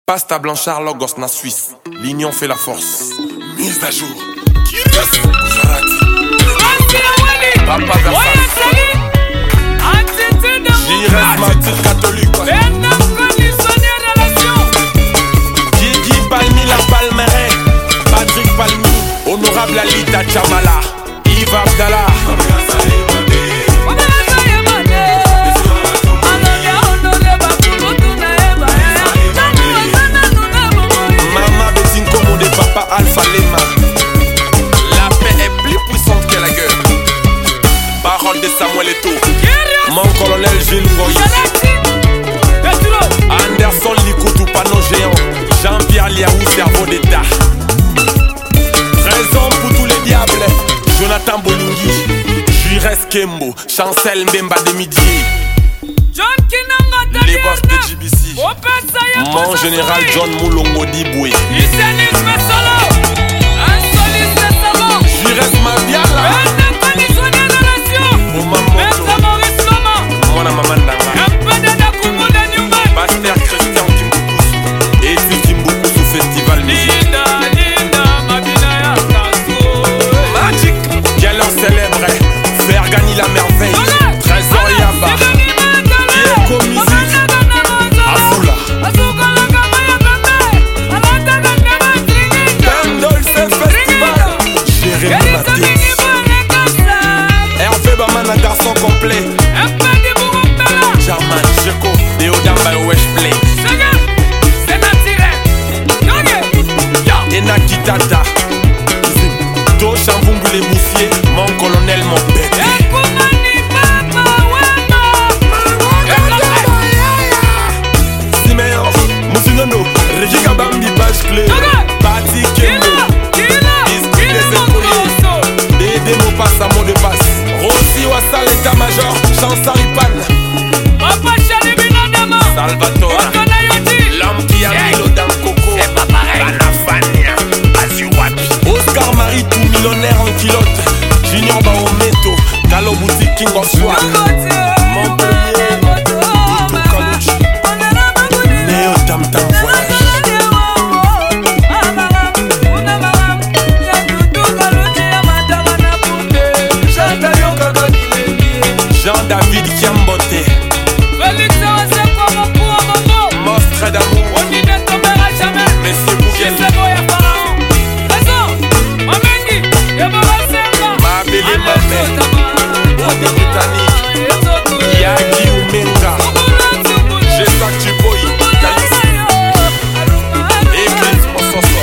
Pasta Blanchard, Logos na Suisse. L'union fait la force. Mise à jour. Papa Versailles. J'irai martyr catholique. Gigi Palmi la Palmeret. Patrick Palmi. Honorable Alita Chamala. Yves Abdallah. Papa Alpha Lema. La paix est plus puissante que la gueule. Parole de Samuel Eto'o. Mon colonel Gilles Ngoyi. Anderson Likutu, panneau géant. Jean-Pierre Liaou, cerveau d'état. Raison pour tous les diables. Jonathan Bolingi. Jures Kembo. Chancel Mbemba de Midi. Les boss de GBC. Mon général John Moulongo Diboué. Jures Mabiala. Mona Mamandanga. Pasteur Christian Kimbukusu. Et puis Kimbukusu Festival Musique. Magic. Quelle heure célèbre. Fergani la merveille. Trésor Yaba. Diego Musique. Afoula. Dandolce Festival. Jérémy Matis. Hervé Bamana, garçon complet. German, Jeko, Deodamba et Weshplay. Enaki Tata. Do Chambumbu les Moussiers. Mon colonel, mon bébé. Siméon, Moussinono, Régi Kabambi, page clé. Bati Kembo. Esprit des écoliers. Dédé mot passe à mot de passe. Rossi Wassal, état-major. Chansaripan. Papa Chalibina Dama. Salvatore. L'homme qui a mis l'eau dans le coco. C'est pas pareil. Banafania. Aziwapi. Oscar Marie, tout millionnaire en kilote. Junior Baometo. Galo Boutique, King of Swag. Mon premier. Ito Kaluchi. Néo Tam Tam Voyage. Jean-David Kiambote. Monstre d'amour. Monsieur Bouguel. Ma belle mamelle. Ode Britannique. Yagi Umenga. J'espère que tu boy. Église Mososo.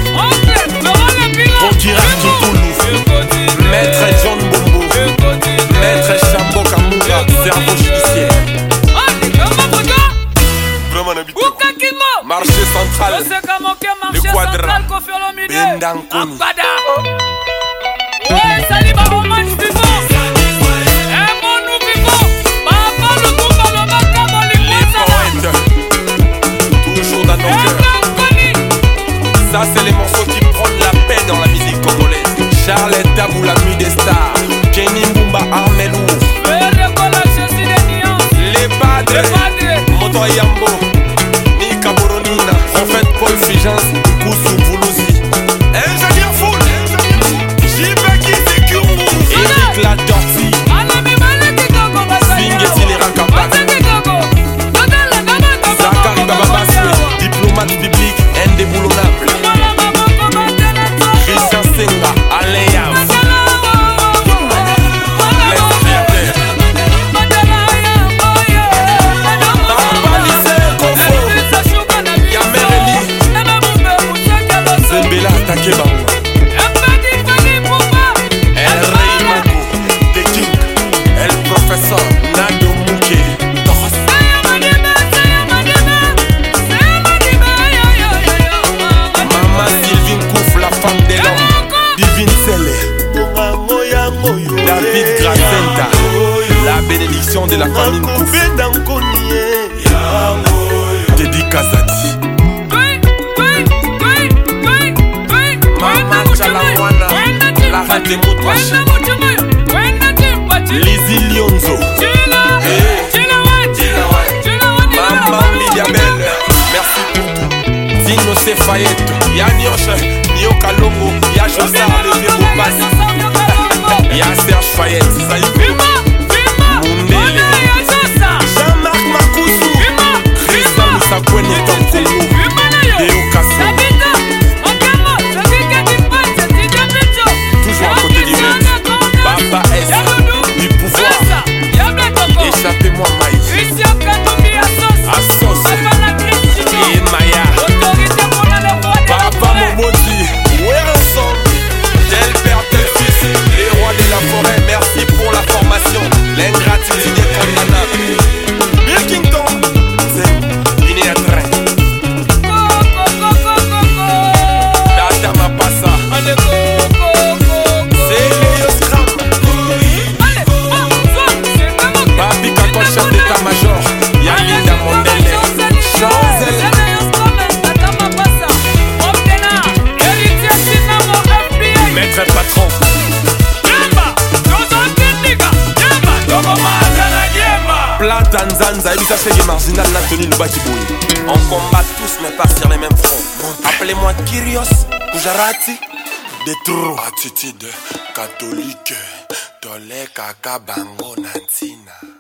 Fokira Kikoulou. Maître John Bombo. Maître Chambo Kamura. Cerveau judiciaire. Marché central. Le quadra. Bendankoni. Toujours dans nos cœurs. Ça c'est les morceaux qui prônent la paix dans la musique congolaise. Charles Tabou, la nuit des stars. Kenny Mbumba, Armelou. Les padres. Moto Yambo. Nika Boronina. Prophète Paul Figence. Koussou Boulouzi. Ingénieur Foul. Jibeki Sekumbu. Eric Latorti. Singeti les Rakapat. Zakari Bababaswe. Diplomate public indéboulonnable. Christian Senga. Alain Yav. David Gracenta, la bénédiction de la famille Kouf. Teddy Kazati. Maman Chalawana, la reine des Moutouachi. Lizzy Lyonzo. Maman Lydia Belle, merci pour tout. José Fayette, ya Nioche, Nio Kalongo, ya Josar, le vieux Bombas, ya Serge Fayette, Saïko, Mundele, Jean-Marc Makousou, Christian Moussakouene, Tom Kongo, Déo Kassou, toujours à côté du maître, Baba S, du pouvoir, échappez-moi Maïs, Assos, et Maya, Papa Momodi, Werenson, tel père, tel fils, les rois de la forêt, merci pour la formation, l'ingratitude est condamnable. Birkington, c'est Guinée à train. Tata Mapassa, c'est Léo Scram. Papi Kakon, chef d'état-major, Yalinda Mondele, Chanzel. Maître patron. Plata Nzanza, Ebisa Chege Marginal, Nathalie Lubaki Boy. On combat tous mais pas sur les mêmes fronts. Appelez-moi Kyrios, Kujarati, des trous. Attitude catholique, Tole Kaka Bango Nantina.